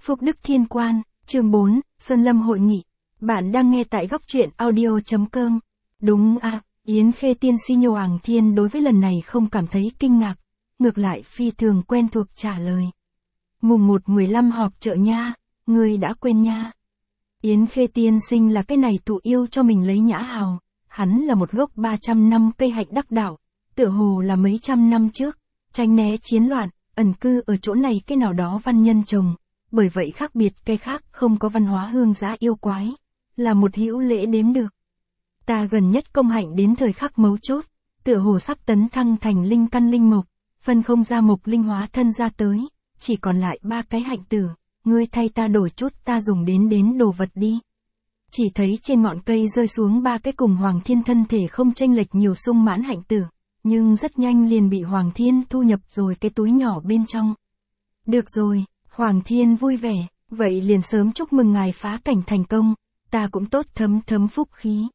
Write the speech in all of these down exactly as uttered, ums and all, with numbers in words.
Phúc Đức Thiên Quan, chương bốn, Sơn Lâm Hội Nghị. Bạn đang nghe tại góc truyện audio chấm com. Đúng à, Yến Khê tiên si Hoàng Thiên đối với lần này không cảm thấy kinh ngạc, ngược lại phi thường quen thuộc trả lời. Mùng một mười lăm họp chợ nha, ngươi đã quên nha. Yến Khê tiên sinh là cái này tụ yêu cho mình lấy nhã hào, hắn là một gốc ba trăm năm cây hạnh đắc đạo, tựa hồ là mấy trăm năm trước, tránh né chiến loạn, ẩn cư ở chỗ này cái nào đó văn nhân trồng, bởi vậy khác biệt cây khác không có văn hóa hương giá yêu quái, là một hữu lễ đếm được. Ta gần nhất công hạnh đến thời khắc mấu chốt, tựa hồ sắp tấn thăng thành linh căn linh mộc, phân không ra mộc linh hóa thân ra tới, chỉ còn lại ba cái hạnh tử, ngươi thay ta đổi chút ta dùng đến đến đồ vật đi. Chỉ thấy trên ngọn cây rơi xuống ba cái cùng Hoàng Thiên thân thể không chênh lệch nhiều sung mãn hạnh tử, nhưng rất nhanh liền bị Hoàng Thiên thu nhập rồi cái túi nhỏ bên trong. Được rồi, Hoàng Thiên vui vẻ, vậy liền sớm chúc mừng ngài phá cảnh thành công, ta cũng tốt thấm thấm phúc khí.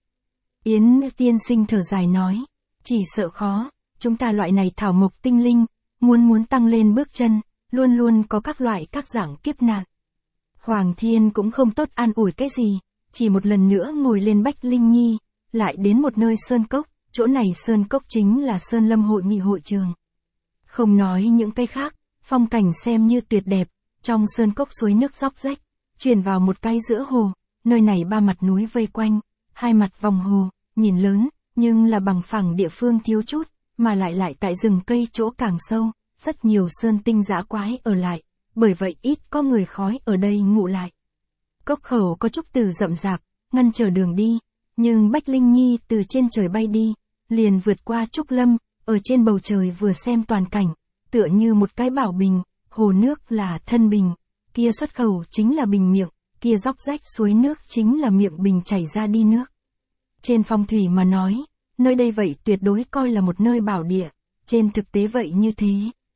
Yến tiên sinh thở dài nói, chỉ sợ khó, chúng ta loại này thảo mộc tinh linh, muốn muốn tăng lên bước chân, luôn luôn có các loại các dạng kiếp nạn. Hoàng Thiên cũng không tốt an ủi cái gì, chỉ một lần nữa ngồi lên Bách Linh Nhi, lại đến một nơi sơn cốc, chỗ này sơn cốc chính là Sơn Lâm Hội Nghị hội trường. Không nói những cái khác, phong cảnh xem như tuyệt đẹp, trong sơn cốc suối nước róc rách, truyền vào một cái giữa hồ, nơi này ba mặt núi vây quanh, hai mặt vòng hồ, nhìn lớn, nhưng là bằng phẳng địa phương thiếu chút, mà lại lại tại rừng cây chỗ càng sâu, rất nhiều sơn tinh dã quái ở lại, bởi vậy ít có người khói ở đây ngụ lại. Cốc khẩu có trúc từ rậm rạp, ngăn trở đường đi, nhưng Bách Linh Nhi từ trên trời bay đi, liền vượt qua trúc lâm, ở trên bầu trời vừa xem toàn cảnh, tựa như một cái bảo bình, hồ nước là thân bình, kia xuất khẩu chính là bình miệng, kia róc rách suối nước chính là miệng bình chảy ra đi nước. Trên phong thủy mà nói, nơi đây vậy tuyệt đối coi là một nơi bảo địa, trên thực tế vậy như thế.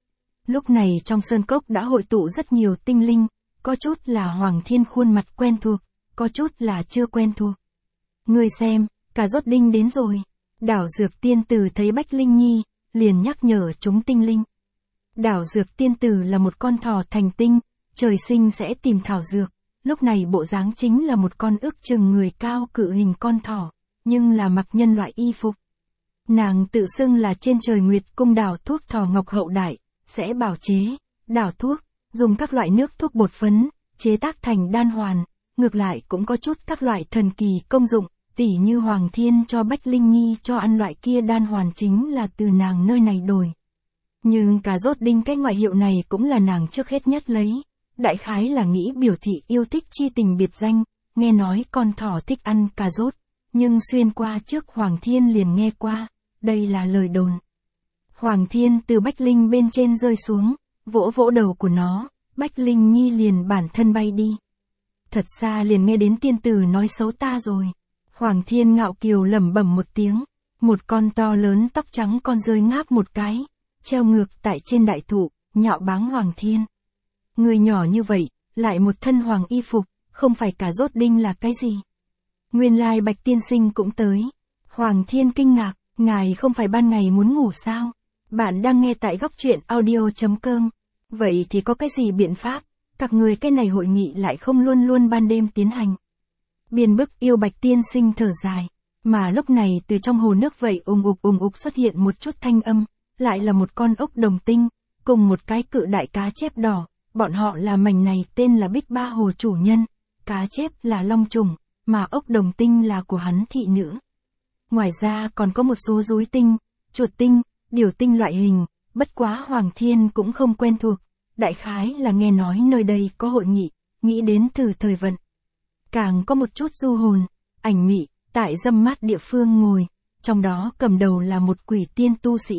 Lúc này trong sơn cốc đã hội tụ rất nhiều tinh linh, có chút là Hoàng Thiên khuôn mặt quen thuộc, có chút là chưa quen thuộc. Người xem, cả rốt đinh đến rồi. Đảo Dược Tiên Tử thấy Bách Linh Nhi, liền nhắc nhở chúng tinh linh. Đảo Dược Tiên Tử là một con thỏ thành tinh, trời sinh sẽ tìm thảo dược, lúc này bộ dáng chính là một con ước chừng người cao cự hình con thỏ, nhưng là mặc nhân loại y phục. Nàng tự xưng là trên trời Nguyệt Cung đảo thuốc thỏ ngọc hậu đại, sẽ bảo chế, đảo thuốc, dùng các loại nước thuốc bột phấn, chế tác thành đan hoàn, ngược lại cũng có chút các loại thần kỳ công dụng, tỉ như Hoàng Thiên cho Bách Linh Nhi cho ăn loại kia đan hoàn chính là từ nàng nơi này đổi. Nhưng cà rốt đinh cái ngoại hiệu này cũng là nàng trước hết nhất lấy, đại khái là nghĩ biểu thị yêu thích chi tình biệt danh, nghe nói con thỏ thích ăn cà rốt, nhưng xuyên qua trước Hoàng Thiên liền nghe qua, đây là lời đồn. Hoàng Thiên từ Bách Linh bên trên rơi xuống, vỗ vỗ đầu của nó, Bách Linh Nhi liền bản thân bay đi. Thật xa liền nghe đến tiên tử nói xấu ta rồi. Hoàng Thiên ngạo kiều lẩm bẩm một tiếng, một con to lớn tóc trắng con rơi ngáp một cái, treo ngược tại trên đại thụ, nhạo báng Hoàng Thiên. Người nhỏ như vậy, lại một thân hoàng y phục, không phải cả rốt đinh là cái gì. Nguyên lai Bạch tiên sinh cũng tới. Hoàng Thiên kinh ngạc, ngài không phải ban ngày muốn ngủ sao? Bạn đang nghe tại góc truyện audio chấm com. Vậy thì có cái gì biện pháp, các người cái này hội nghị lại không luôn luôn ban đêm tiến hành. Biên bức yêu Bạch tiên sinh thở dài, mà lúc này từ trong hồ nước vậy ùng ục ùng ục xuất hiện một chút thanh âm, lại là một con ốc đồng tinh, cùng một cái cự đại cá chép đỏ, bọn họ là mảnh này tên là Bích Ba Hồ chủ nhân, cá chép là long trùng, mà ốc đồng tinh là của hắn thị nữ. Ngoài ra còn có một số rúi tinh, chuột tinh, điều tinh loại hình, bất quá Hoàng Thiên cũng không quen thuộc, đại khái là nghe nói nơi đây có hội nghị, nghĩ đến thử thời vận. Càng có một chút du hồn, ảnh mị, tại dâm mát địa phương ngồi, trong đó cầm đầu là một quỷ tiên tu sĩ.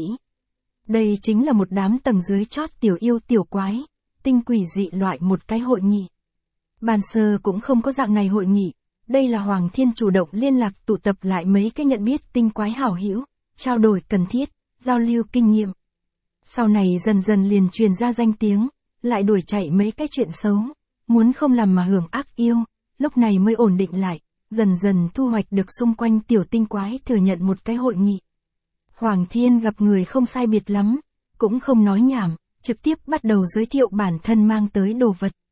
Đây chính là một đám tầng dưới chót tiểu yêu tiểu quái, tinh quỷ dị loại một cái hội nghị. Ban sơ cũng không có dạng này hội nghị, đây là Hoàng Thiên chủ động liên lạc tụ tập lại mấy cái nhận biết tinh quái hảo hữu, trao đổi cần thiết, giao lưu kinh nghiệm. Sau này dần dần liền truyền ra danh tiếng, lại đuổi chạy mấy cái chuyện xấu, muốn không làm mà hưởng ác yêu, lúc này mới ổn định lại, dần dần thu hoạch được xung quanh tiểu tinh quái thừa nhận một cái hội nghị. Hoàng Thiên gặp người không sai biệt lắm, cũng không nói nhảm, trực tiếp bắt đầu giới thiệu bản thân mang tới đồ vật.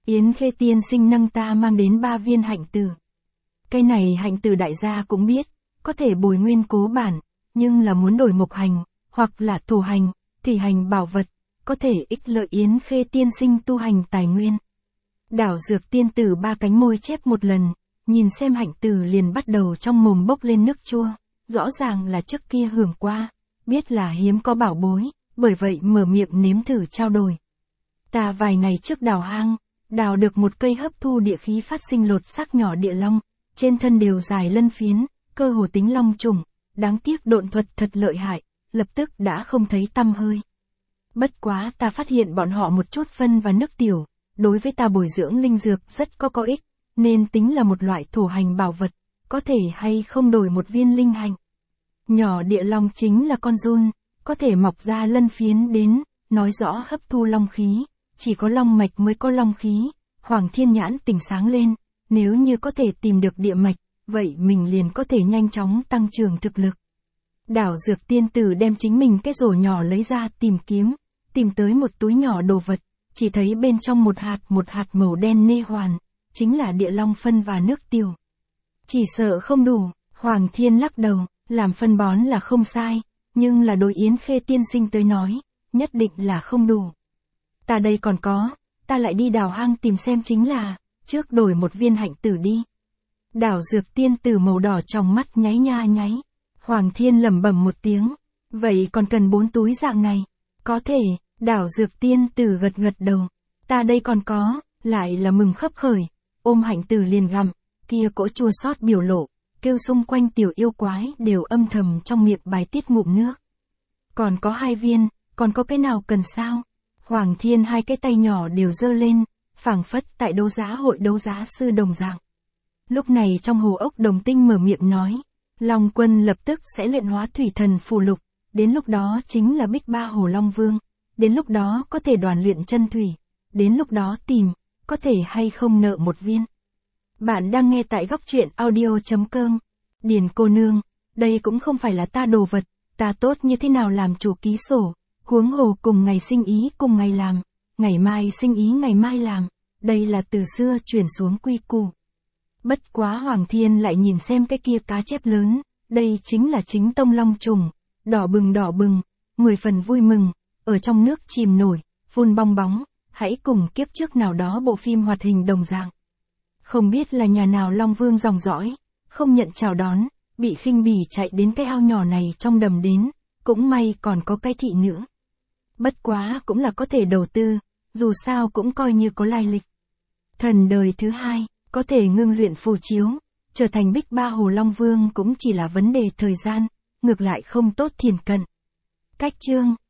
Yến Khê tiên sinh nâng ta mang đến ba viên hạnh tử. Cái này hạnh tử đại gia cũng biết, có thể bồi nguyên cố bản, nhưng là muốn đổi mộc hành, hoặc là thổ hành, thì hành bảo vật, có thể ích lợi Yến Khê tiên sinh tu hành tài nguyên. Đảo Dược tiên tử ba cánh môi chép một lần, nhìn xem hạnh tử liền bắt đầu trong mồm bốc lên nước chua, rõ ràng là trước kia hưởng qua, biết là hiếm có bảo bối, bởi vậy mở miệng nếm thử trao đổi. Ta vài ngày trước đào hang, đào được một cây hấp thu địa khí phát sinh lột xác nhỏ địa long, trên thân đều dài lân phiến, cơ hồ tính long trùng, đáng tiếc độn thuật thật lợi hại, lập tức đã không thấy tăm hơi. Bất quá ta phát hiện bọn họ một chút phân và nước tiểu, đối với ta bồi dưỡng linh dược rất có có ích, nên tính là một loại thổ hành bảo vật, có thể hay không đổi một viên linh hành. Nhỏ địa long chính là con giun, có thể mọc ra lân phiến đến, nói rõ hấp thu long khí, chỉ có long mạch mới có long khí. Hoàng Thiên nhãn tỉnh sáng lên, nếu như có thể tìm được địa mạch, vậy mình liền có thể nhanh chóng tăng trưởng thực lực. Đảo Dược tiên tử đem chính mình cái rổ nhỏ lấy ra tìm kiếm, tìm tới một túi nhỏ đồ vật, chỉ thấy bên trong một hạt một hạt màu đen nê hoàn, chính là địa long phân và nước tiểu. Chỉ sợ không đủ, Hoàng Thiên lắc đầu, làm phân bón là không sai, nhưng là đối Yến Khê tiên sinh tới nói, nhất định là không đủ. Ta đây còn có, ta lại đi đào hang tìm xem chính là, trước đổi một viên hạnh tử đi. Đảo Dược tiên tử màu đỏ trong mắt nháy nha nháy, Hoàng Thiên lẩm bẩm một tiếng, vậy còn cần bốn túi dạng này, có thể, Đảo Dược tiên tử gật gật đầu, ta đây còn có, lại là mừng khấp khởi, ôm hạnh tử liền gặm, kia cỗ chua xót biểu lộ, kêu xung quanh tiểu yêu quái đều âm thầm trong miệng bài tiết ngụm nước. Còn có hai viên, còn có cái nào cần sao? Hoàng Thiên hai cái tay nhỏ đều giơ lên, phảng phất tại đấu giá hội đấu giá sư đồng dạng. Lúc này trong hồ ốc đồng tinh mở miệng nói, Long Quân lập tức sẽ luyện hóa thủy thần phù lục, đến lúc đó chính là Bích Ba Hồ Long Vương, đến lúc đó có thể đoàn luyện chân thủy, đến lúc đó tìm, có thể hay không nợ một viên. Bạn đang nghe tại góc truyện audio chấm com. Điền cô nương, đây cũng không phải là ta đồ vật, ta tốt như thế nào làm chủ ký sổ, huống hồ cùng ngày sinh ý cùng ngày làm, ngày mai sinh ý ngày mai làm, đây là từ xưa chuyển xuống quy củ. Bất quá Hoàng Thiên lại nhìn xem cái kia cá chép lớn, đây chính là chính tông long trùng, đỏ bừng đỏ bừng, mười phần vui mừng, ở trong nước chìm nổi, phun bong bóng, hãy cùng kiếp trước nào đó bộ phim hoạt hình đồng dạng. Không biết là nhà nào Long Vương dòng dõi, không nhận chào đón, bị khinh bỉ chạy đến cái ao nhỏ này trong đầm đến, cũng may còn có cái thị nữa. Bất quá cũng là có thể đầu tư, dù sao cũng coi như có lai lịch. Thần đời thứ hai, có thể ngưng luyện phù chiếu, trở thành Bích Ba Hồ Long Vương cũng chỉ là vấn đề thời gian, ngược lại không tốt thiền cận. Cách chương